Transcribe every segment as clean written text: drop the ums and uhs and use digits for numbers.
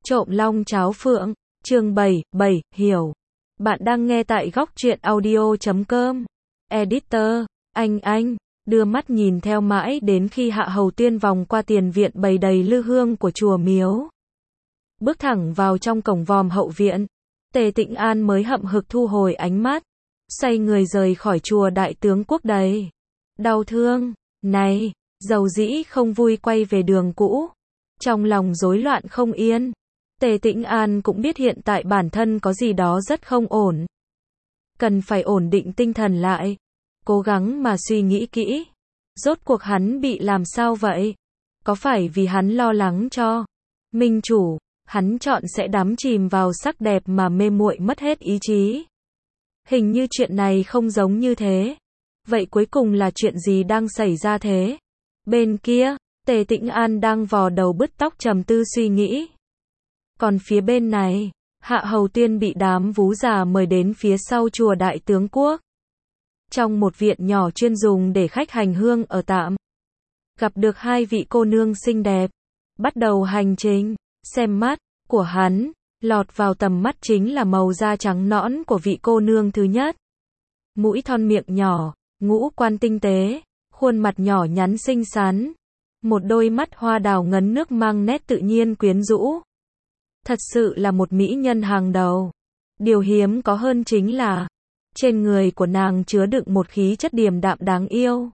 Trộm long cháo phượng, chương 7, hiểu. Bạn đang nghe tại góc truyện audio.com. Editor, anh, đưa mắt nhìn theo mãi đến khi Hạ Hầu Tuyên vòng qua tiền viện bày đầy lư hương của chùa miếu. Bước thẳng vào trong cổng vòm hậu viện, Tề Tịnh An mới hậm hực thu hồi ánh mắt, xoay người rời khỏi chùa Đại Tướng Quốc đầy đau thương. Này, dầu dĩ không vui quay về đường cũ, trong lòng rối loạn không yên. Tề Tịnh An cũng biết hiện tại bản thân có gì đó rất không ổn. Cần phải ổn định tinh thần lại, cố gắng mà suy nghĩ kỹ. Rốt cuộc hắn bị làm sao vậy? Có phải vì hắn lo lắng cho minh chủ, hắn chọn sẽ đắm chìm vào sắc đẹp mà mê muội mất hết ý chí? Hình như chuyện này không giống như thế. Vậy cuối cùng là chuyện gì đang xảy ra thế? Bên kia, Tề Tịnh An đang vò đầu bứt tóc trầm tư suy nghĩ. Còn phía bên này, Hạ Hầu Tuyên bị đám vú già mời đến phía sau chùa Đại Tướng Quốc. Trong một viện nhỏ chuyên dùng để khách hành hương ở tạm. Gặp được hai vị cô nương xinh đẹp. Bắt đầu hành trình, xem mắt của hắn, lọt vào tầm mắt chính là màu da trắng nõn của vị cô nương thứ nhất. Mũi thon miệng nhỏ, ngũ quan tinh tế, khuôn mặt nhỏ nhắn xinh xắn. Một đôi mắt hoa đào ngấn nước mang nét tự nhiên quyến rũ. Thật sự là một mỹ nhân hàng đầu. Điều hiếm có hơn chính là, trên người của nàng chứa đựng một khí chất điềm đạm đáng yêu.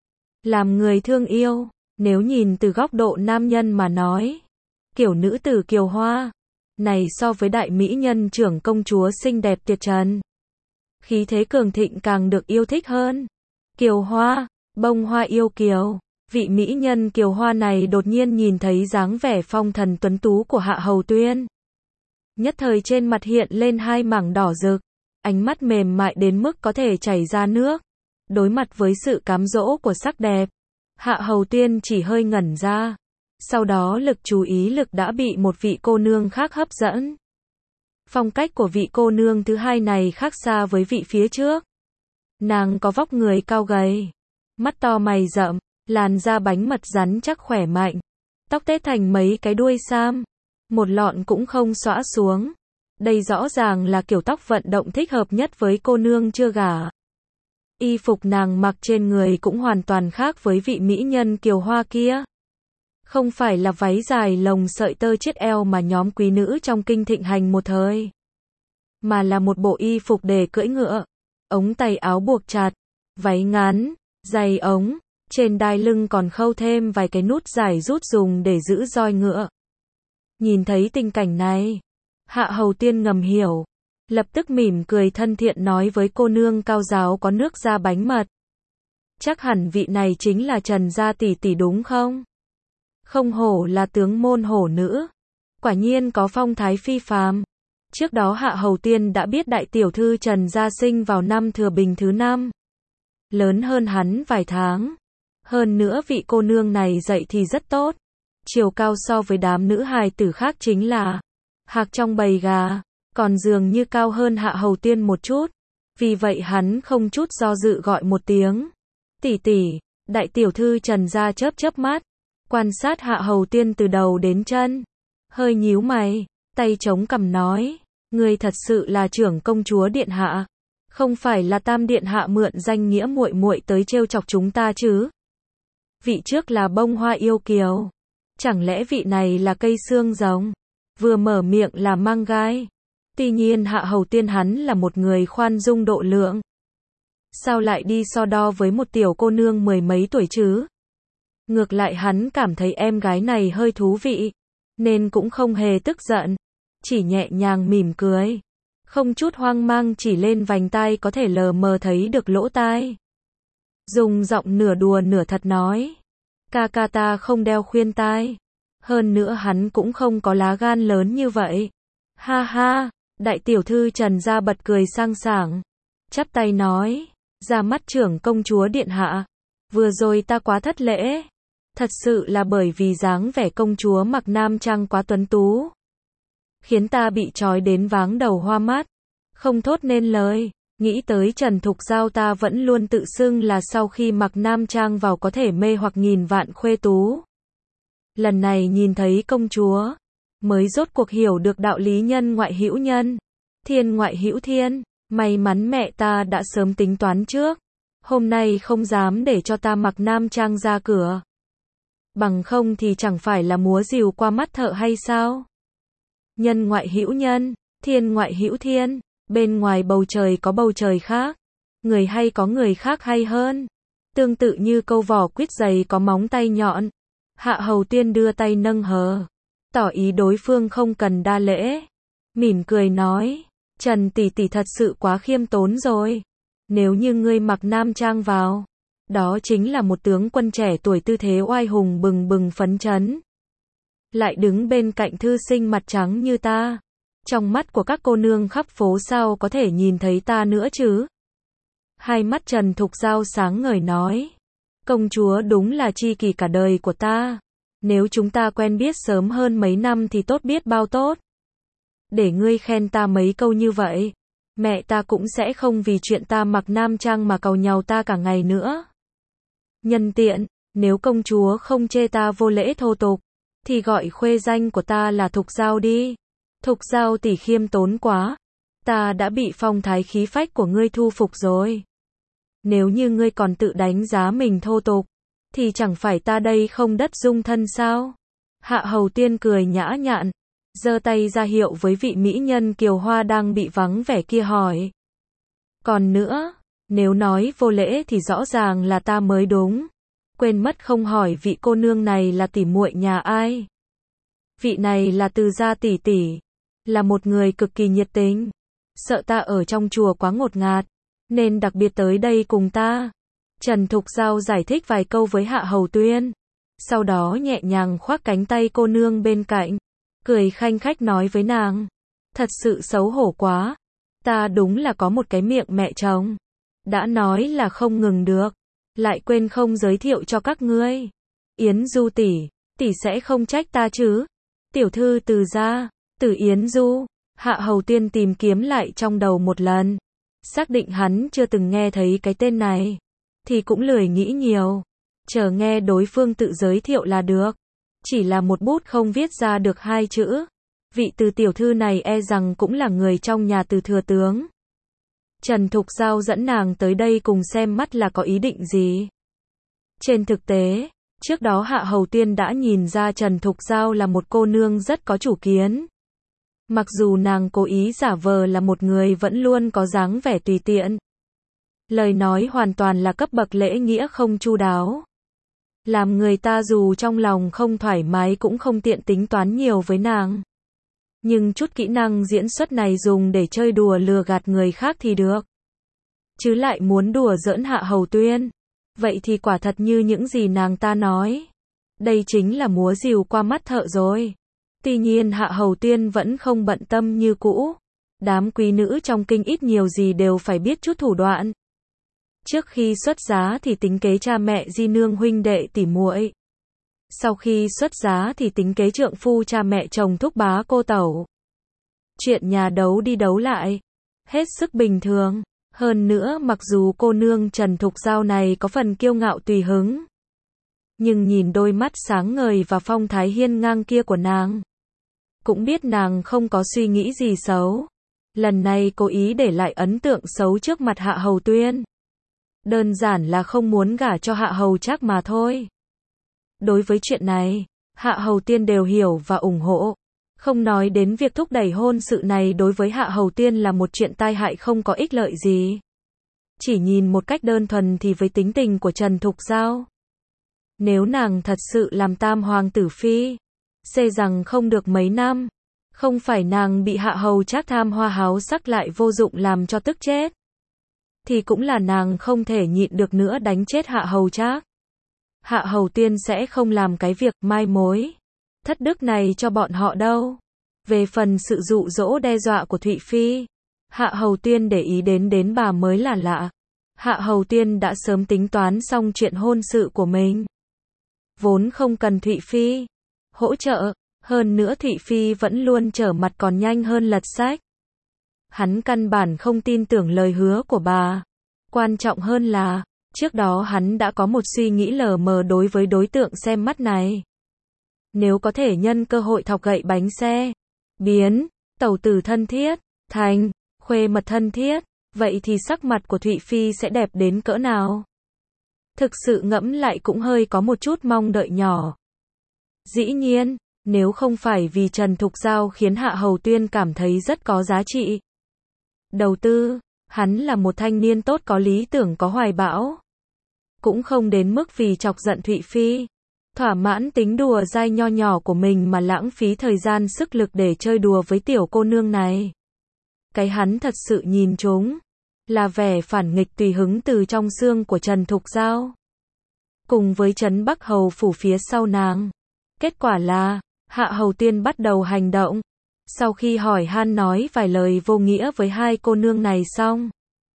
Làm người thương yêu, nếu nhìn từ góc độ nam nhân mà nói, kiểu nữ tử kiều hoa, này so với đại mỹ nhân trưởng công chúa xinh đẹp tuyệt trần. Khí thế cường thịnh càng được yêu thích hơn. Kiều hoa, bông hoa yêu kiều. Vị mỹ nhân kiều hoa này đột nhiên nhìn thấy dáng vẻ phong thần tuấn tú của Hạ Hầu Tuyên. Nhất thời trên mặt hiện lên hai mảng đỏ rực, ánh mắt mềm mại đến mức có thể chảy ra nước. Đối mặt với sự cám dỗ của sắc đẹp, Hạ Hầu Tuyên chỉ hơi ngẩn ra. Sau đó lực chú ý lực đã bị một vị cô nương khác hấp dẫn. Phong cách của vị cô nương thứ hai này khác xa với vị phía trước. Nàng có vóc người cao gầy, mắt to mày rậm, làn da bánh mật rắn chắc khỏe mạnh, tóc tết thành mấy cái đuôi sam, một lọn cũng không xõa xuống. Đây rõ ràng là kiểu tóc vận động thích hợp nhất với cô nương chưa gả. Y phục nàng mặc trên người cũng hoàn toàn khác với vị mỹ nhân kiều hoa kia. Không phải là váy dài lồng sợi tơ chiết eo mà nhóm quý nữ trong kinh thịnh hành một thời, mà là một bộ y phục để cưỡi ngựa, ống tay áo buộc chặt, váy ngắn, giày ống, trên đai lưng còn khâu thêm vài cái nút dài rút dùng để giữ roi ngựa. Nhìn thấy tình cảnh này, Hạ Hầu Tuyên ngầm hiểu, lập tức mỉm cười thân thiện nói với cô nương cao giáo có nước da bánh mật. Chắc hẳn vị này chính là Trần gia tỷ tỷ đúng không? Không hổ là tướng môn hổ nữ, quả nhiên có phong thái phi phàm. Trước đó Hạ Hầu Tuyên đã biết đại tiểu thư Trần gia sinh vào năm Thừa Bình thứ 5, lớn hơn hắn vài tháng. Hơn nữa vị cô nương này dậy thì rất tốt, chiều cao so với đám nữ hài tử khác chính là hạc trong bầy gà, còn dường như cao hơn Hạ Hầu Tuyên một chút. Vì vậy hắn không chút do dự gọi một tiếng tỷ tỷ. Đại tiểu thư Trần gia chớp mắt, quan sát Hạ Hầu Tuyên từ đầu đến chân, hơi nhíu mày, tay chống cằm nói, ngươi thật sự là trưởng công chúa điện hạ, không phải là Tam điện hạ mượn danh nghĩa muội muội tới trêu chọc chúng ta chứ? Vị trước là bông hoa yêu kiều, chẳng lẽ vị này là cây xương rồng? Vừa mở miệng là mang gai. Tuy nhiên Hạ Hầu Tuyên hắn là một người khoan dung độ lượng, sao lại đi so đo với một tiểu cô nương mười mấy tuổi chứ? Ngược lại hắn cảm thấy em gái này hơi thú vị, nên cũng không hề tức giận, chỉ nhẹ nhàng mỉm cười, không chút hoang mang chỉ lên vành tai có thể lờ mờ thấy được lỗ tai. Dùng giọng nửa đùa nửa thật nói, ca ca ta không đeo khuyên tai, hơn nữa hắn cũng không có lá gan lớn như vậy. Ha ha, đại tiểu thư Trần gia bật cười sang sảng, chắp tay nói, ra mắt trưởng công chúa điện hạ, vừa rồi ta quá thất lễ. Thật sự là bởi vì dáng vẻ công chúa mặc nam trang quá tuấn tú, khiến ta bị trói đến váng đầu hoa mắt, không thốt nên lời. Nghĩ tới Trần Thục Giao ta vẫn luôn tự xưng là sau khi mặc nam trang vào có thể mê hoặc nghìn vạn khuê tú. Lần này nhìn thấy công chúa, mới rốt cuộc hiểu được đạo lý nhân ngoại hữu nhân, thiên ngoại hữu thiên. May mắn mẹ ta đã sớm tính toán trước, hôm nay không dám để cho ta mặc nam trang ra cửa. Bằng không thì chẳng phải là múa rìu qua mắt thợ hay sao? Nhân ngoại hữu nhân, thiên ngoại hữu thiên, bên ngoài bầu trời có bầu trời khác, người hay có người khác hay hơn. Tương tự như câu vỏ quýt dày có móng tay nhọn. Hạ Hầu Tuyên đưa tay nâng hờ, tỏ ý đối phương không cần đa lễ. Mỉm cười nói, Trần tỷ tỷ thật sự quá khiêm tốn rồi. Nếu như ngươi mặc nam trang vào, đó chính là một tướng quân trẻ tuổi tư thế oai hùng bừng bừng phấn chấn. Lại đứng bên cạnh thư sinh mặt trắng như ta. Trong mắt của các cô nương khắp phố sao có thể nhìn thấy ta nữa chứ? Hai mắt Trần Thục Giao sáng ngời nói, công chúa đúng là tri kỷ cả đời của ta. Nếu chúng ta quen biết sớm hơn mấy năm thì tốt biết bao tốt. Để ngươi khen ta mấy câu như vậy, mẹ ta cũng sẽ không vì chuyện ta mặc nam trang mà càu nhàu ta cả ngày nữa. Nhân tiện, nếu công chúa không chê ta vô lễ thô tục, thì gọi khuê danh của ta là Thục Giao đi. Thục Giao tỷ khiêm tốn quá, ta đã bị phong thái khí phách của ngươi thu phục rồi. Nếu như ngươi còn tự đánh giá mình thô tục, thì chẳng phải ta đây không đất dung thân sao? Hạ Hầu Tuyên cười nhã nhặn, giơ tay ra hiệu với vị mỹ nhân kiều hoa đang bị vắng vẻ kia hỏi. Còn nữa, nếu nói vô lễ thì rõ ràng là ta mới đúng. Quên mất không hỏi vị cô nương này là tỷ muội nhà ai. Vị này là Từ gia tỷ tỷ, là một người cực kỳ nhiệt tình. Sợ ta ở trong chùa quá ngột ngạt, nên đặc biệt tới đây cùng ta. Trần Thục Giao giải thích vài câu với Hạ Hầu Tuyên, sau đó nhẹ nhàng khoác cánh tay cô nương bên cạnh, cười khanh khách nói với nàng, thật sự xấu hổ quá, ta đúng là có một cái miệng mẹ chồng, đã nói là không ngừng được, lại quên không giới thiệu cho các ngươi. Yến Du tỷ, tỷ sẽ không trách ta chứ? Tiểu thư Từ gia, Từ Yến Du. Hạ Hầu Tuyên tìm kiếm lại trong đầu một lần, xác định hắn chưa từng nghe thấy cái tên này, thì cũng lười nghĩ nhiều, chờ nghe đối phương tự giới thiệu là được. Chỉ là một bút không viết ra được hai chữ. Vị Từ tiểu thư này e rằng cũng là người trong nhà Từ thừa tướng. Trần Thục Giao dẫn nàng tới đây cùng xem mắt là có ý định gì. Trên thực tế, trước đó Hạ Hầu Tuyên đã nhìn ra Trần Thục Giao là một cô nương rất có chủ kiến. Mặc dù nàng cố ý giả vờ là một người vẫn luôn có dáng vẻ tùy tiện. Lời nói hoàn toàn là cấp bậc lễ nghĩa không chu đáo. Làm người ta dù trong lòng không thoải mái cũng không tiện tính toán nhiều với nàng. Nhưng chút kỹ năng diễn xuất này dùng để chơi đùa lừa gạt người khác thì được. Chứ lại muốn đùa giỡn Hạ Hầu Tuyên. Vậy thì quả thật như những gì nàng ta nói. Đây chính là múa rìu qua mắt thợ rồi. Tuy nhiên Hạ Hầu Tuyên vẫn không bận tâm như cũ. Đám quý nữ trong kinh ít nhiều gì đều phải biết chút thủ đoạn. Trước khi xuất giá thì tính kế cha mẹ di nương huynh đệ tỉ muội. Sau khi xuất giá thì tính kế trượng phu cha mẹ chồng thúc bá cô tẩu. Chuyện nhà đấu đi đấu lại, hết sức bình thường. Hơn nữa mặc dù cô nương Trần Thục Giao này có phần kiêu ngạo tùy hứng, nhưng nhìn đôi mắt sáng ngời và phong thái hiên ngang kia của nàng, cũng biết nàng không có suy nghĩ gì xấu. Lần này cố ý để lại ấn tượng xấu trước mặt Hạ Hầu Tuyên. Đơn giản là không muốn gả cho Hạ Hầu Trác mà thôi. Đối với chuyện này, Hạ Hầu Tiên đều hiểu và ủng hộ. Không nói đến việc thúc đẩy hôn sự này đối với Hạ Hầu Tiên là một chuyện tai hại không có ích lợi gì. Chỉ nhìn một cách đơn thuần thì với tính tình của Trần Thục Giao, nếu nàng thật sự làm tam hoàng tử phi, xê rằng không được mấy năm, không phải nàng bị Hạ Hầu Trác tham hoa háo sắc lại vô dụng làm cho tức chết, thì cũng là nàng không thể nhịn được nữa đánh chết Hạ Hầu Trác. Hạ Hầu Tiên sẽ không làm cái việc mai mối thất đức này cho bọn họ đâu. Về phần sự dụ dỗ đe dọa của Thụy Phi, Hạ Hầu Tiên để ý đến bà mới là lạ. Hạ Hầu Tiên đã sớm tính toán xong chuyện hôn sự của mình. Vốn không cần Thụy Phi hỗ trợ, hơn nữa Thụy Phi vẫn luôn trở mặt còn nhanh hơn lật sách. Hắn căn bản không tin tưởng lời hứa của bà. Quan trọng hơn là, trước đó hắn đã có một suy nghĩ lờ mờ đối với đối tượng xem mắt này. nếu có thể nhân cơ hội thọc gậy bánh xe, biến tẩu tử thân thiết thành khuê mật thân thiết, vậy thì sắc mặt của Thụy Phi sẽ đẹp đến cỡ nào? Thực sự ngẫm lại cũng hơi có một chút mong đợi nhỏ. Dĩ nhiên, nếu không phải vì Trần Thục Giao khiến Hạ Hầu Tuyên cảm thấy rất có giá trị đầu tư, hắn là một thanh niên tốt có lý tưởng có hoài bão. Cũng không đến mức vì chọc giận Thụy Phi, thỏa mãn tính đùa dai nho nhỏ của mình mà lãng phí thời gian sức lực để chơi đùa với tiểu cô nương này. Cái hắn thật sự nhìn trúng là vẻ phản nghịch tùy hứng từ trong xương của Trần Thục Giao. Cùng với Trấn Bắc Hầu phủ phía sau nàng. Kết quả là, Hạ Hầu Tuyên bắt đầu hành động. Sau khi hỏi han nói vài lời vô nghĩa với hai cô nương này xong,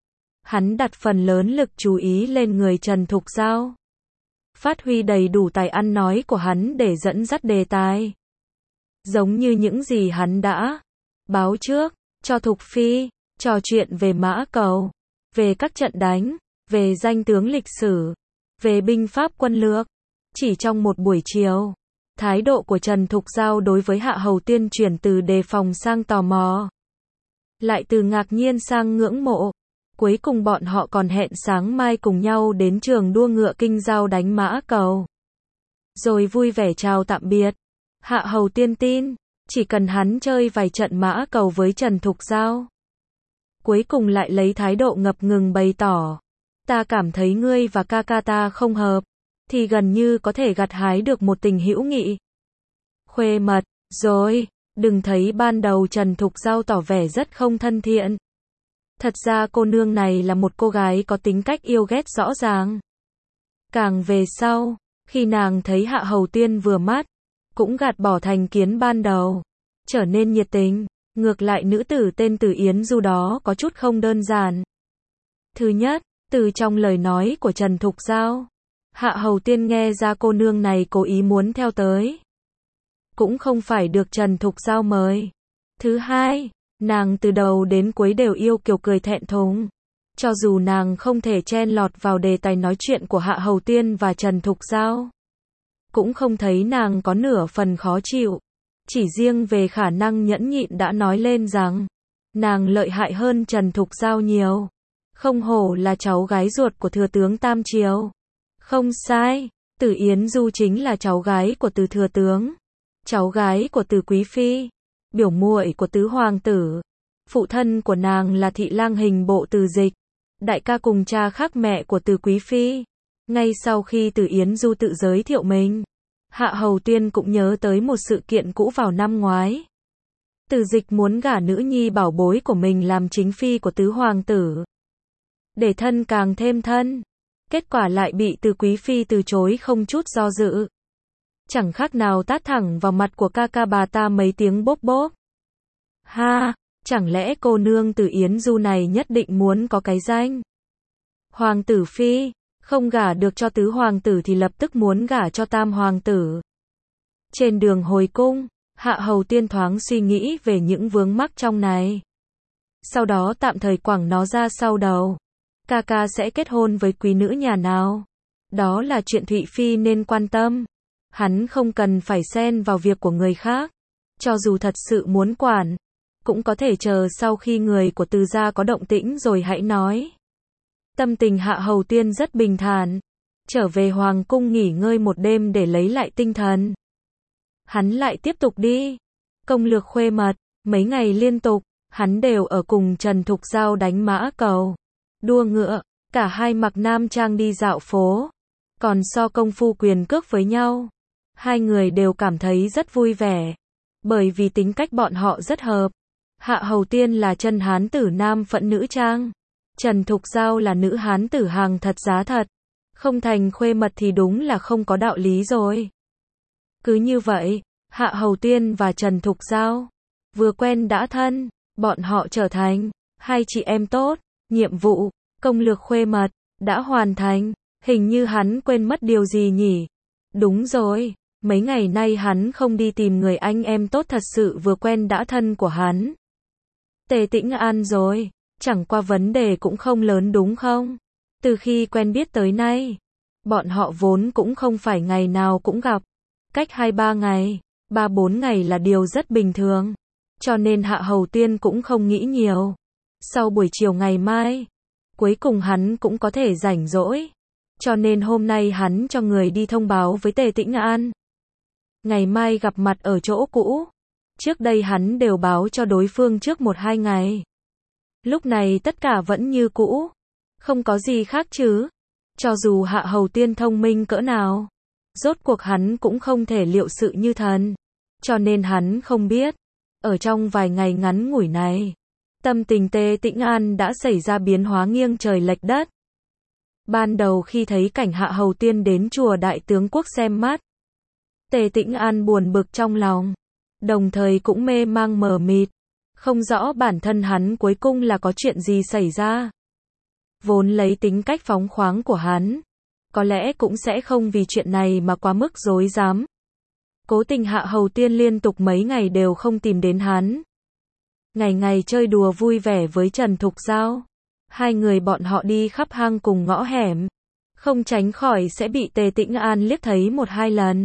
hắn đặt phần lớn lực chú ý lên người Trần Thục Giao. Phát huy đầy đủ tài ăn nói của hắn để dẫn dắt đề tài. Giống như những gì hắn đã báo trước cho Thục Phi, trò chuyện về Mã Cầu, về các trận đánh, về danh tướng lịch sử, về binh pháp quân lược. Chỉ trong một buổi chiều, thái độ của Trần Thục Giao đối với Hạ Hầu Tuyên chuyển từ đề phòng sang tò mò, lại từ ngạc nhiên sang ngưỡng mộ. Cuối cùng bọn họ còn hẹn sáng mai cùng nhau đến trường đua ngựa Kinh Giao đánh Mã Cầu. Rồi vui vẻ chào tạm biệt. Hạ Hầu Tuyên tin, chỉ cần hắn chơi vài trận Mã Cầu với Trần Thục Giao. Cuối cùng lại lấy thái độ ngập ngừng bày tỏ, ta cảm thấy ngươi và ca ca ta không hợp, thì gần như có thể gặt hái được một tình hữu nghị. Khuê mật, rồi, đừng thấy ban đầu Trần Thục Giao tỏ vẻ rất không thân thiện. Thật ra cô nương này là một cô gái có tính cách yêu ghét rõ ràng. Càng về sau, khi nàng thấy Hạ Hầu Tuyên vừa mắt, cũng gạt bỏ thành kiến ban đầu, trở nên nhiệt tình. Ngược lại nữ tử tên Từ Yến Du đó có chút không đơn giản. Thứ nhất, từ trong lời nói của Trần Thục Giao, Hạ Hầu Tuyên nghe ra cô nương này cố ý muốn theo tới. Cũng không phải được Trần Thục Giao mời. Thứ hai, nàng từ đầu đến cuối đều yêu kiều cười thẹn thùng. Cho dù nàng không thể chen lọt vào đề tài nói chuyện của Hạ Hầu Tuyên và Trần Thục Giao, cũng không thấy nàng có nửa phần khó chịu. Chỉ riêng về khả năng nhẫn nhịn đã nói lên rằng, nàng lợi hại hơn Trần Thục Giao nhiều. Không hổ là cháu gái ruột của thừa tướng Tam Triều. Không sai, Từ Yến Du chính là cháu gái của Từ thừa tướng, cháu gái của Từ quý phi, biểu muội của Tứ hoàng tử. Phụ thân của nàng là thị lang hình bộ Từ Dịch, đại ca cùng cha khác mẹ của Từ quý phi. Ngay sau khi Từ Yến Du tự giới thiệu mình, Hạ Hầu Tuyên cũng nhớ tới một sự kiện cũ vào năm ngoái. Từ Dịch muốn gả nữ nhi bảo bối của mình làm chính phi của Tứ hoàng tử, để thân càng thêm thân. Kết quả lại bị Từ quý phi từ chối không chút do dự. Chẳng khác nào tát thẳng vào mặt của ca ca bà ta mấy tiếng bốp bốp. Ha, chẳng lẽ cô nương Từ Yến Du này nhất định muốn có cái danh hoàng tử phi, không gả được cho Tứ hoàng tử thì lập tức muốn gả cho Tam hoàng tử. Trên đường hồi cung, Hạ Hầu Tuyên thoáng suy nghĩ về những vướng mắc trong này. Sau đó tạm thời quẳng nó ra sau đầu. Ca ca sẽ kết hôn với quý nữ nhà nào? Đó là chuyện Thụy Phi nên quan tâm. Hắn không cần phải xen vào việc của người khác. Cho dù thật sự muốn quản, cũng có thể chờ sau khi người của Từ gia có động tĩnh rồi hãy nói. Tâm tình Hạ Hầu Tuyên rất bình thản. Trở về hoàng cung nghỉ ngơi một đêm để lấy lại tinh thần. Hắn lại tiếp tục đi công lược khuê mật. Mấy ngày liên tục, hắn đều ở cùng Trần Thục Giao đánh Mã Cầu, đua ngựa, cả hai mặc nam trang đi dạo phố, còn so công phu quyền cước với nhau. Hai người đều cảm thấy rất vui vẻ, bởi vì tính cách bọn họ rất hợp. Hạ Hầu Tuyên là chân hán tử nam phận nữ trang, Trần Thục Giao là nữ hán tử hàng thật giá thật. Không thành khuê mật thì đúng là không có đạo lý rồi. Cứ như vậy, Hạ Hầu Tuyên và Trần Thục Giao vừa quen đã thân, bọn họ trở thành hai chị em tốt. Nhiệm vụ công lược khuê mật đã hoàn thành. Hình như hắn quên mất điều gì nhỉ? Đúng rồi, mấy ngày nay hắn không đi tìm người anh em tốt thật sự vừa quen đã thân của hắn. Tề Tĩnh An rồi, chẳng qua vấn đề cũng không lớn đúng không? Từ khi quen biết tới nay, bọn họ vốn cũng không phải ngày nào cũng gặp. cách 2-3 ngày, 3-4 ngày là điều rất bình thường. Cho nên Hạ Hầu Tuyên cũng không nghĩ nhiều. Sau buổi chiều ngày mai, cuối cùng hắn cũng có thể rảnh rỗi. Cho nên hôm nay hắn cho người đi thông báo với Tề Tĩnh An. Ngày mai gặp mặt ở chỗ cũ. Trước đây hắn đều báo cho đối phương trước 1-2 ngày. Lúc này tất cả vẫn như cũ. Không có gì khác chứ. Cho dù Hạ Hầu Tuyên thông minh cỡ nào, rốt cuộc hắn cũng không thể liệu sự như thần. Cho nên hắn không biết. Ở trong vài ngày ngắn ngủi này, tâm tình Tề Tĩnh An đã xảy ra biến hóa nghiêng trời lệch đất. Ban đầu khi thấy cảnh Hạ Hầu Tuyên đến chùa Đại Tướng Quốc xem mắt, Tề Tĩnh An buồn bực trong lòng, đồng thời cũng mê mang mờ mịt, không rõ bản thân hắn cuối cùng là có chuyện gì xảy ra. Vốn lấy tính cách phóng khoáng của hắn, có lẽ cũng sẽ không vì chuyện này mà quá mức rối rắm. Cố tình Hạ Hầu Tuyên liên tục mấy ngày đều không tìm đến hắn. Ngày ngày chơi đùa vui vẻ với Trần Thục Giao. Hai người bọn họ đi khắp hang cùng ngõ hẻm. Không tránh khỏi sẽ bị Tề Tĩnh An liếc thấy 1-2 lần.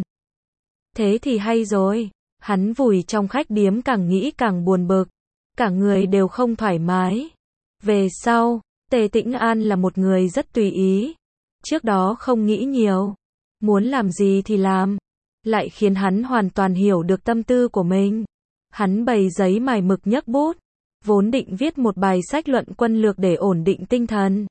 Thế thì hay rồi. Hắn vùi trong khách điếm càng nghĩ càng buồn bực. Cả người đều không thoải mái. Về sau, Tề Tĩnh An là một người rất tùy ý. Trước đó không nghĩ nhiều. Muốn làm gì thì làm. Lại khiến hắn hoàn toàn hiểu được tâm tư của mình. Hắn bày giấy mài mực nhấc bút, vốn định viết một bài sách luận quân lược để ổn định tinh thần.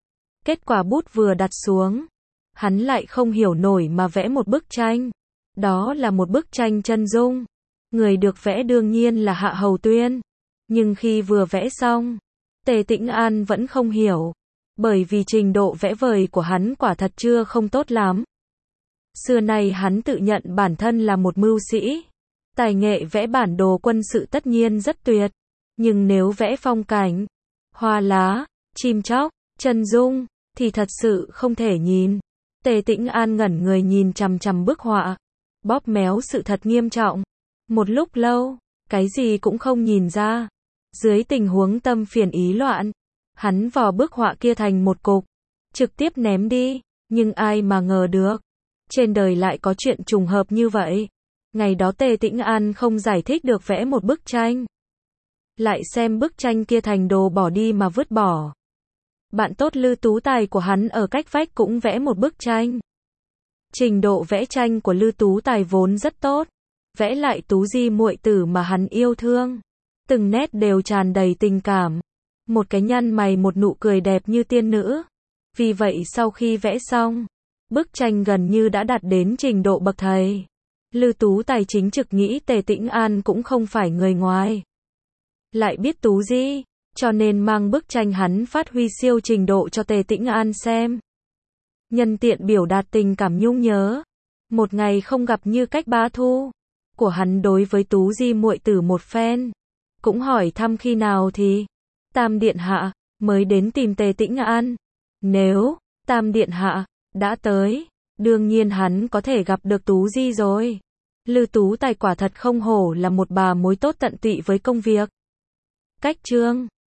Kết quả bút vừa đặt xuống, hắn lại không hiểu nổi mà vẽ một bức tranh. Đó là một bức tranh chân dung. Người được vẽ đương nhiên là Hạ Hầu Tuyên. Nhưng khi vừa vẽ xong, Tề Tĩnh An vẫn không hiểu. Bởi vì trình độ vẽ vời của hắn quả thật chưa không tốt lắm. Xưa nay hắn tự nhận bản thân là một mưu sĩ. Tài nghệ vẽ bản đồ quân sự tất nhiên rất tuyệt. Nhưng nếu vẽ phong cảnh, hoa lá, chim chóc, chân dung, thì thật sự không thể nhìn. Tề Tĩnh An ngẩn người nhìn chằm chằm bức họa. Bóp méo sự thật nghiêm trọng. Một lúc lâu, cái gì cũng không nhìn ra. Dưới tình huống tâm phiền ý loạn, hắn vò bức họa kia thành một cục, trực tiếp ném đi. Nhưng ai mà ngờ được, trên đời lại có chuyện trùng hợp như vậy. Ngày đó Tề Tĩnh An không giải thích được vẽ một bức tranh. Lại xem bức tranh kia thành đồ bỏ đi mà vứt bỏ. Bạn tốt Lư Tú Tài của hắn ở cách vách cũng vẽ một bức tranh. Trình độ vẽ tranh của Lư Tú Tài vốn rất tốt. Vẽ lại Tú Di muội tử mà hắn yêu thương. Từng nét đều tràn đầy tình cảm. Một cái nhăn mày một nụ cười đẹp như tiên nữ. Vì vậy sau khi vẽ xong, bức tranh gần như đã đạt đến trình độ bậc thầy. Lư Tú Tài chính trực nghĩ Tề Tĩnh An cũng không phải người ngoài. Lại biết Tú Di, cho nên mang bức tranh hắn phát huy siêu trình độ cho Tề Tĩnh An xem. Nhân tiện biểu đạt tình cảm nhung nhớ. Một ngày không gặp như cách bá thu của hắn đối với Tú Di muội tử một phen. Cũng hỏi thăm khi nào thì Tam Điện Hạ mới đến tìm Tề Tĩnh An. Nếu Tam Điện Hạ đã tới, đương nhiên hắn có thể gặp được Tú Di rồi. Lư Tú Tài quả thật không hổ là một bà mối tốt tận tụy với công việc. Cách chương